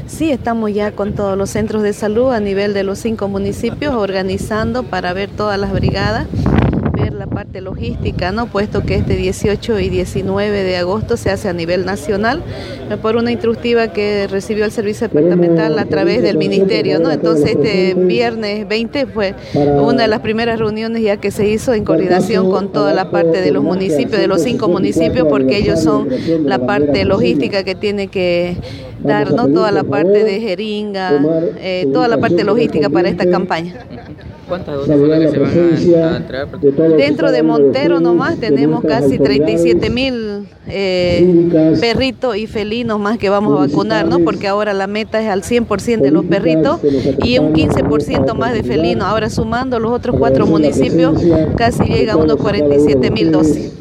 Sí, estamos ya con todos los centros de salud a nivel de los 5 municipios organizando para ver todas las brigadas, ver la parte logística, ¿no? Puesto que este 18 y 19 de agosto se hace a nivel nacional por una instructiva que recibió el servicio departamental a través del ministerio, ¿no? Entonces este viernes 20 fue una de las primeras reuniones ya que se hizo en coordinación con toda la parte de los municipios, de los 5 municipios, porque ellos son la parte logística que tiene que dar, ¿no? Toda la parte de jeringa, toda la parte logística para esta campaña. ¿Cuántas dosis son las que se van a entregar? Dentro de Montero nomás tenemos casi 37.000 perritos y felinos más que vamos a vacunar, ¿no? Porque ahora la meta es al 100% de los perritos y un 15% más de felinos. Ahora sumando los otros 4 municipios casi llega a unos 47.000 dosis.